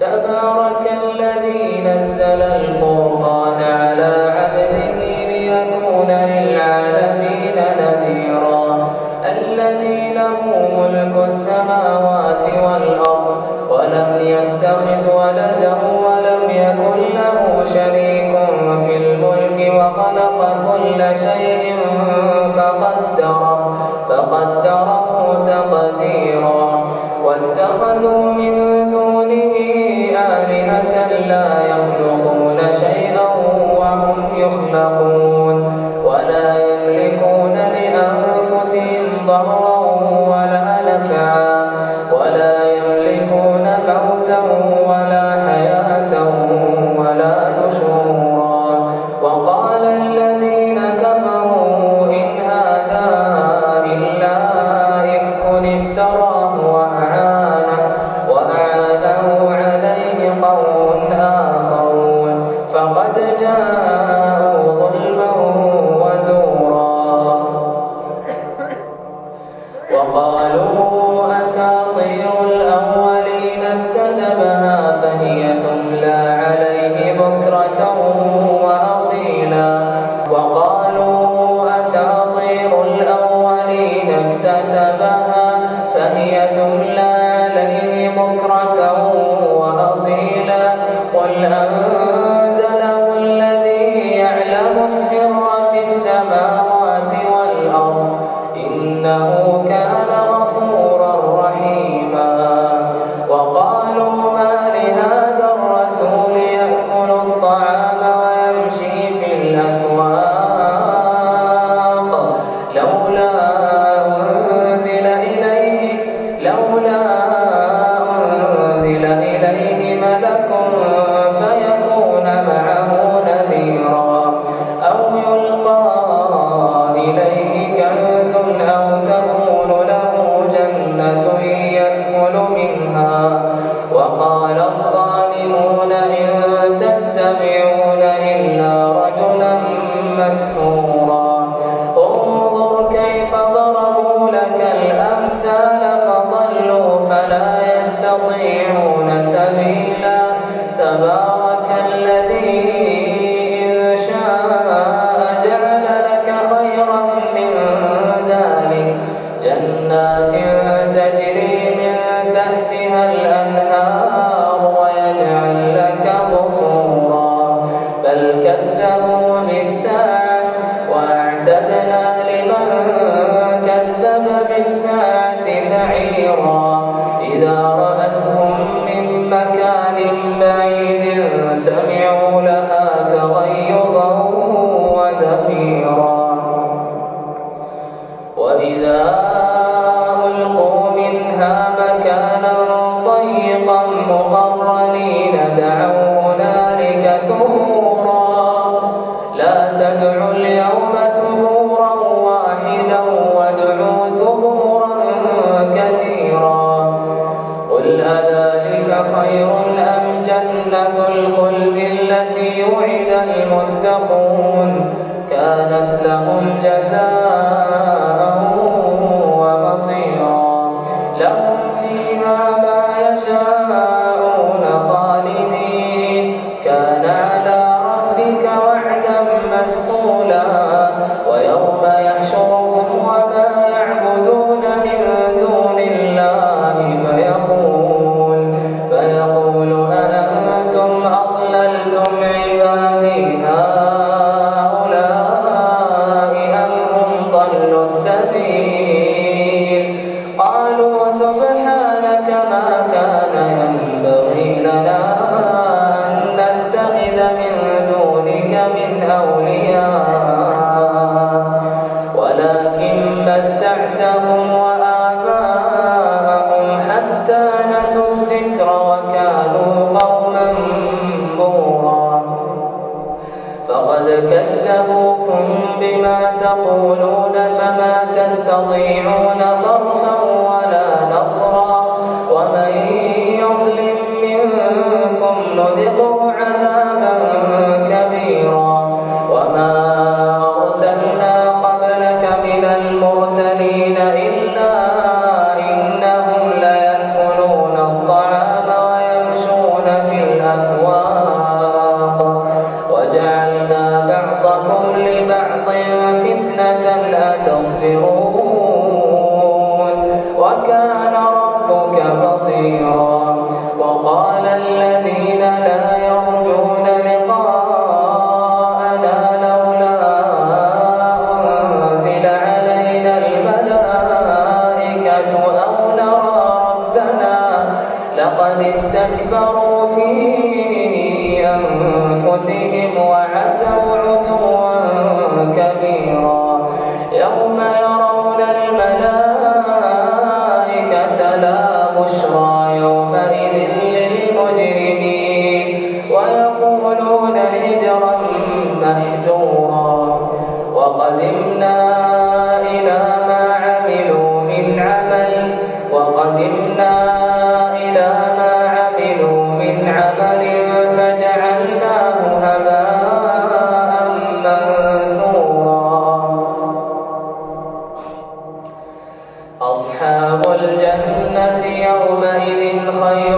تبارك الذي نزل الفرقان على عبده ليكون للعالمين نذيرا الذي له ملك السماوات والأرض ولم يتخذ ولدا ولم يكن له شريك في الملك وخلق كل شيء فقدره تقديرا واتخذوا من دونه آلهة لا يخلقون شيئا وهم يخلقون ولا يملكون لأنفسهم ضرا ولا نفعا ولا يملكون موتا ولا حياة ولا نشورا وقال الذين كفروا إن هذا إلا إفك افتراه وأعانه عليه قوم آخرون فقد جاءوا ظلما وزورا وقالوا أساطير الأولين اكتتبها فهي تملى عليه بكرة وأصيلا وقالوا أساطير الأولين اكتتبها فهي تملى عليه بكرة وأصيلا قل أنزله الذي يعلم السر في السماوات والأرض إنه كان غفورا رحيما وقالوا ما لهذا الرسول يأكل الطعام ويمشي في الأسواق لولا أنزل إليه ملك فيكون معه نذيرا أو يلقى إليه كنز أو تكون له جنة يأكل منها وقال الظالمون إن تتبعون إلا رجلا مسحورا انظر كيف ضربوا لك الأمثال فضلوا فلا يستطيعون سبيلا تبارك الذي إن شاء جعل لك خيرا من ذلك جنات تجري من تحتها الأنهار ويجعل لك قصورا بل كذبوا بالساعة وأعتدنا لمن كذب بالساعة سعيرا إذا رأتهم من مكان بعيد سمعوا لها تغيظا وزفيرا وإذا ألقوا منها مكانا ضيقا مقرنين دعوا هنالك ثبورا لا تدعوا اليوم ثبورا واحدا وادعوا ثبورا كثيرا قل أذلك خير أم جنة الخلد التي وعد المتقون كانت لهم جزاء ومصيرا لهم فيها ما يشاءون خالدين كان على ربك وعدا مسئولا ويوم يحشرهم وما يعبدون من دون الله فيقول أأنتم أضللتم عبادي هؤلاء أم هم ضلوا السبيل قالوا سبحانك ما كان ينبغي لنا أن نتخذ من دونك من أولياء ولكن متعتهم وآباءهم حتى نسوا الذكر وكانوا قوما بورا فقد كذبوكم بما تقولون فما تستطيعون صرفا ولا نصرا ومن يظلم منكم نذقه عذابا كبيرا وما أرسلنا قبلك من المرسلين إلا إنهم ليأكلون الطعام ويمشون اسْتَكْبَرُوا فِي أَنفُسِهِمْ وَعَتَوْا عُتُوًّا كَبِيرًا يَوْمَ يَرَوْنَ الْمَلَائِكَةَ لَا بُشْرَىٰ يَوْمَئِذٍ لِّلْمُجْرِمِينَ وَيَقُولُونَ حِجْرًا مَّحْجُورًا وَقَدِمْنَا إِلَىٰ مَا عَمِلُوا مِنْ عَمَلٍ فَجَعَلْنَاهُ هَبَاءً مَّنثُورًا أَصْحَابُ الْجَنَّةِ يَوْمَئِذٍ خَيْرٌ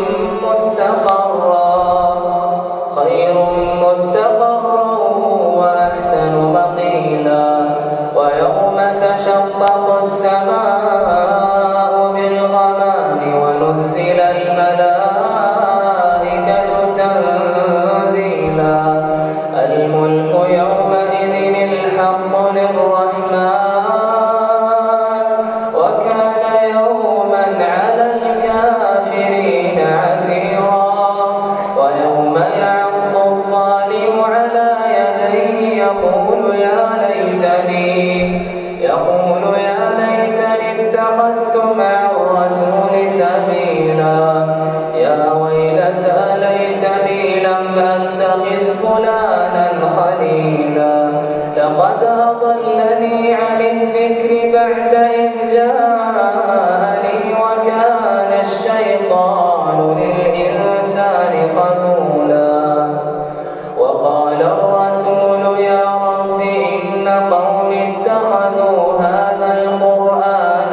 مُّسْتَقَرًّا وَأَحْسَنُ مَقِيلًا وَيَوْمَ تَشَقَّقُ السَّمَاءُ بِالْغَمَامِ وَنُزِّلَ الْمَلَائِكَةُ تَنزِيلًا الْمُلْكُ يَوْمَئِذٍ الْحَقُّ لِلرَّحْمَٰنِ وَكَانَ يَوْمًا عَلَى الْكَافِرِينَ عَسِيرًا وَيَوْمَ يَعَضُّ الظَّالِمُ عَلَىٰ يَدَيْهِ يَقُولُ يَا لَيْتَنِي اتَّخَذْتُ مَعَ الرَّسُولِ سَبِيلًا يَا وَيْلَتَىٰ لَيْتَنِي لَمْ أَتَّخِذْ فُلَانًا خَلِيلًا لَّقَدْ أَضَلَّنِي عَنِ الذِّكْرِ بَعْدَ إِذْ جَاءَنِي وَكَانَ الشَّيْطَانُ لِلْإِنسَانِ خَذُولًا وَقَالَ الرَّسُولُ يَا رَبِّ إِنَّ قَوْمِي اتَّخَذُوا هَٰذَا الْقُرْآنَ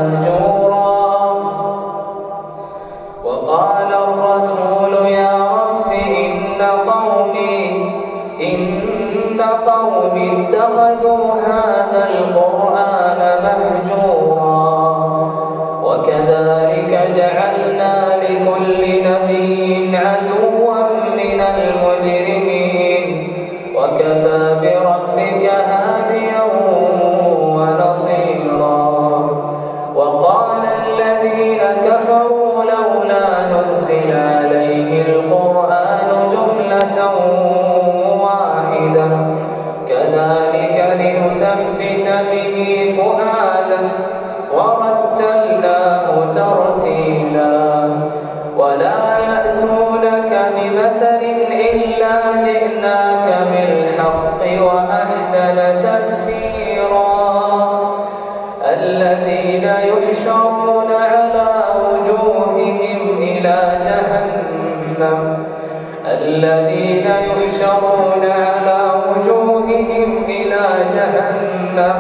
مَهْجُورًا وَكَذَٰلِكَ جَعَلْنَا لِكُلِّ نَبِيٍّ عَدُوًّا مِّنَ الْمُجْرِمِينَ وَكَفَىٰ بِرَبِّكَ هَادِيًا وَنَصِيرًا وَقَالَ الَّذِينَ كَفَرُوا لَوْلَا نُزِّلَ عَلَيْهِ الْقُرْآنُ جُمْلَةً وَاحِدَةً كَذَٰلِكَ لِنُثَبِّتَ بِهِ فُؤَادَكَ وَرَتَّلْنَاهُ تَرْتِيلًا وَلَا يَأْتُونَكَ بِمَثَلٍ إِلَّا جِئْنَاكَ بِالْحَقِّ وَأَحْسَنَ تَفْسِيرًا الَّذِينَ يُحْشَرُونَ عَلَىٰ وُجُوهِهِمْ إِلَىٰ جَهَنَّمَ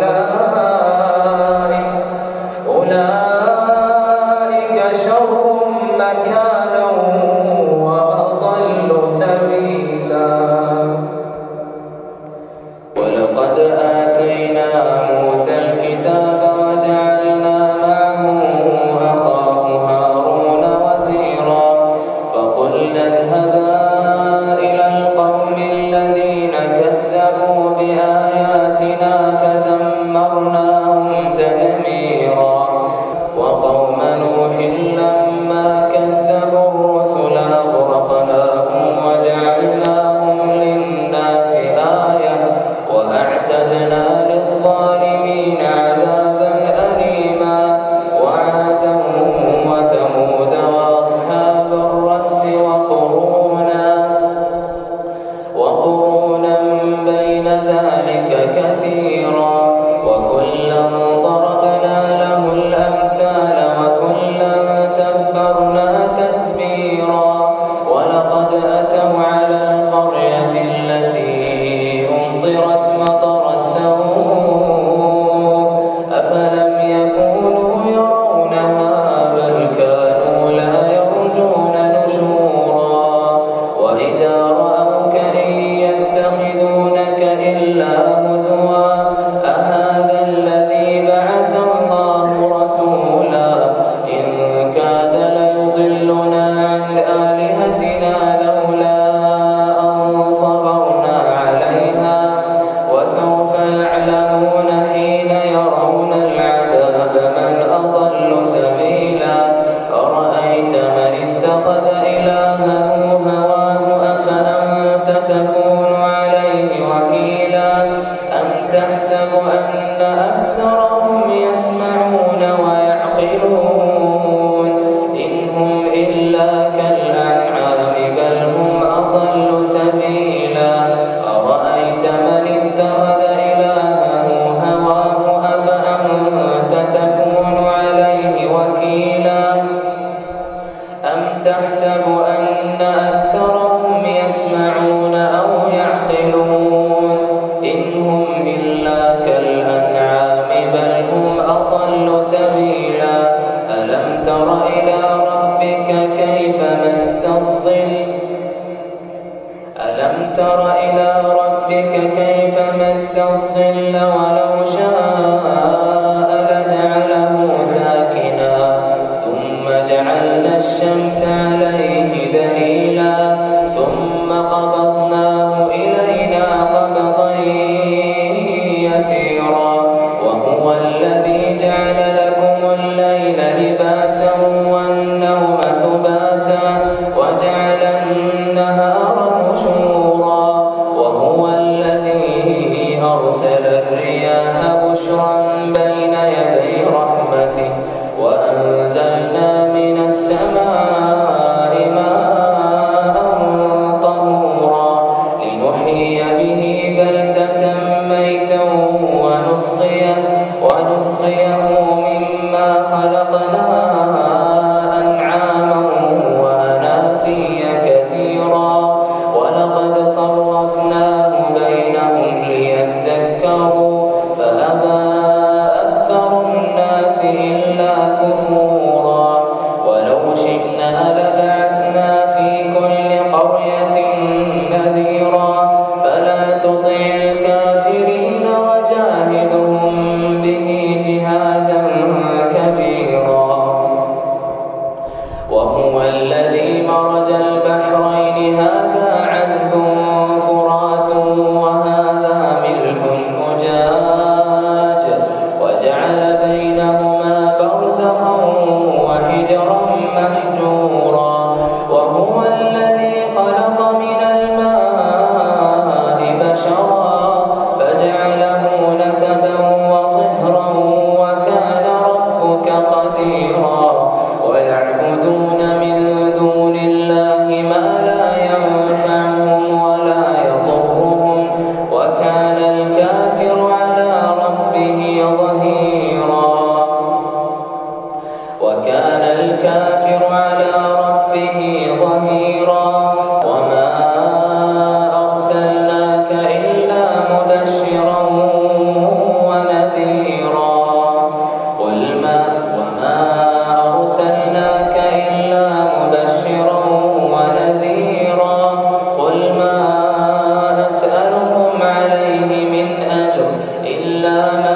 أُولَٰئِكَ شَرٌّ مَّكَانًا وَأَضَلُّ سَبِيلًا وَلَقَدْ آتَيْنَا مُوسَى الْكِتَابَ وَجَعَلْنَا مَعَهُ أَخَاهُ هَارُونَ وَزِيرًا فَقُلْنَا اذْهَبَا إِلَى الْقَوْمِ الَّذِينَ كَذَّبُوا بِآيَاتِنَا فَدَمَّرْنَاهُمْ تَدْمِيرًا وَقَوْمَ نُوحٍ لَّمَّا كَذَّبُوا الرُّسُلَ أَغْرَقْنَاهُمْ وَجَعَلْنَاهُمْ لِلنَّاسِ آيَةً وَأَعْتَدْنَا لِلظَّالِمِينَ عَذَابًا أَلِيمًا وَعَادًا وَثَمُودَ وَأَصْحَابَ الرَّسِّ وَقُرُونًا بَيْنَ ذَٰلِكَ كَثِيرًا وَكُلًّا ضَرَبْنَا لَهُ الْأَمْثَالَ وَكُلًّا تَبَّرْنَا تَتْبِيرًا وَلَقَدْ أَتَوْا عَلَى الْقَرْيَةِ الَّتِي أُمْطِرَتْ مَطَرَ السَّوْءِ أَفَلَمْ يَكُونُوا يَرَوْنَهَا بَلْ كَانُوا لَا يَرْجُونَ نُشُورًا وَإِذَا رَأَوْكَ إِن يَتَّخِذُونَكَ إِلَّا هُزُوًا أَهَٰذَا الَّذِي بَعَثَ اللَّهُ رَسُولًا إِن كَادَ لَيُضِلُّنَا عَنْ آلِهَتِنَا لَوْلَا أَن صَبَرْنَا عَلَيْهَا وَسَوْفَ يَعْلَمُونَ حِينَ يَرَوْنَ الْعَذَابَ مَنْ أَضَلُّ سَبِيلًا أَرَأَيْتَ مَنِ اتَّخَذَ إلهه هواه أفأنت تكون عليه وكيلا أم تحسب أن أكثرهم يسمعون ويعقلون إن هم إلا كالأنعام بل هم أضل سبيلا أرأيت من اتخذ إلهه هواه أفأنت تكون عليه وكيلا أم تحسب أن أكثرهم يسمعون أو يعقلون إن هم إلا كالأنعام بل هم أضل سبيلا ألم تر إلى ربك كيف مد الظل ولو شاء لجعله ساكنا ثم جعلنا الشمس عليه دليلا ثم قبضناه إلينا قبضا يسيرا وهو الذي جعل لكم الليل لباسا والنوم سباتا وجعل النهار نشورا وهو الذي أرسل الرياح بشرا بين يدي رحمته وأنزلنا من السماء ماء طهورا لنحيي به بلدة ميتا ونسقيه مما خلقنا أنعاما وأناسيا كثيرا ولقد صرفناه بينهم ليذكروا فأبى أكثر الناس إلا كفورا ولو شئنا لبعثنا في كل قرية نذيرا فلا تطع الكافرين وجاهدهم به جهادا كبيرا وهو الذي مرج البحرين هذا عذب فرات وهذا ملح أجاج وجعل بينهما برزخا وحجرا محجورا وهو الذي خلق من الماء بشرا فجعله نسبا وصهرا وكان ربك قديرا ويعبدون من دون الله ما لا ينفعهم ولا يضرهم وكان الكافر على ربه ظهيرا وما أرسلناك إلا مبشرا ونذيرا وما أرسلناك إلا مبشرا ونذيرا قل ما أسألكم عليه من أجر إلا من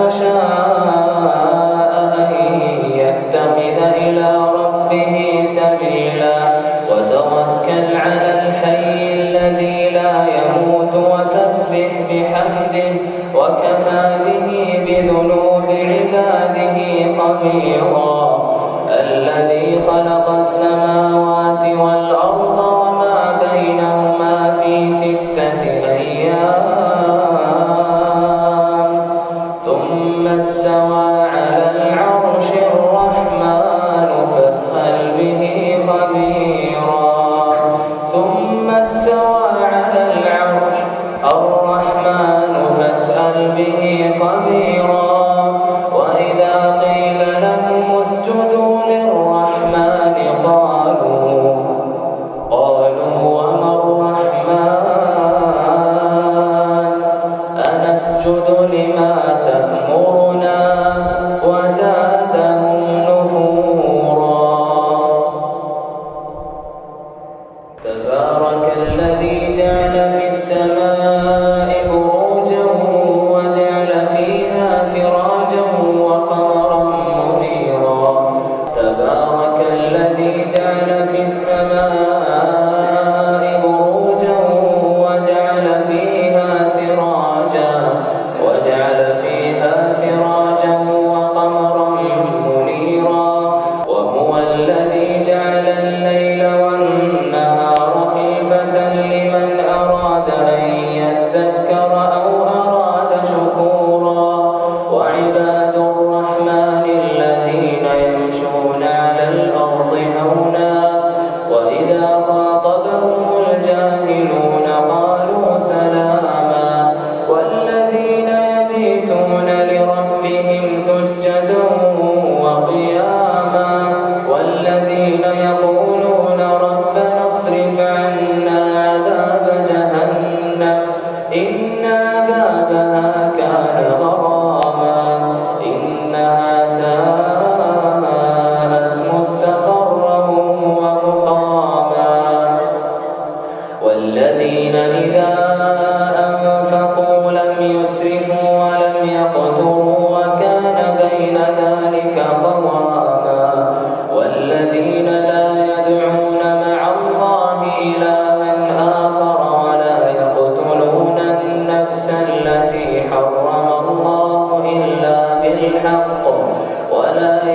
شاء أن يتخذ إلى ربه سبيلا وتوكل على الحي الذي لا يموت وسبح بحمده وكفى به بذنوب عباده خبيرا الذي خلق السماوات والأرض وما بينهما في 6 أيام ثم استوى على العرش الرحمن فاسأل به خبيرا ثم استوى على العرش الرحمن فاسأل به خبيرا وإذا قيل لهم اسجدوا للرحمن قالوا وما الرحمن أنسجد لما تأمرنا وزادهم نفورا تبارك الذي جعل في السماء بروجا وجعل فيها سراجا وقمرا منيرا تبارك الذي جعل في السماء بروجا وجعل فيها سراجا وقمرا منيرا وهو الذي جعل الليل وإذا خاطبهم الجاهلون قالوا سلاما والذين يبيتون لربهم سجدا وقياما والذين يقولون ربنا اصرف عنا عذاب جهنم إن عذابها كان غراما إنها ساءت مستقرا ومقاما والذين إذا أنفقوا لم يسرفوا ولم يقتروا وكان بين ذلك قواما والذين لا يدعون مع الله إلها آخر ولا يقتلون النفس التي حرم الله إلا بالحق ولا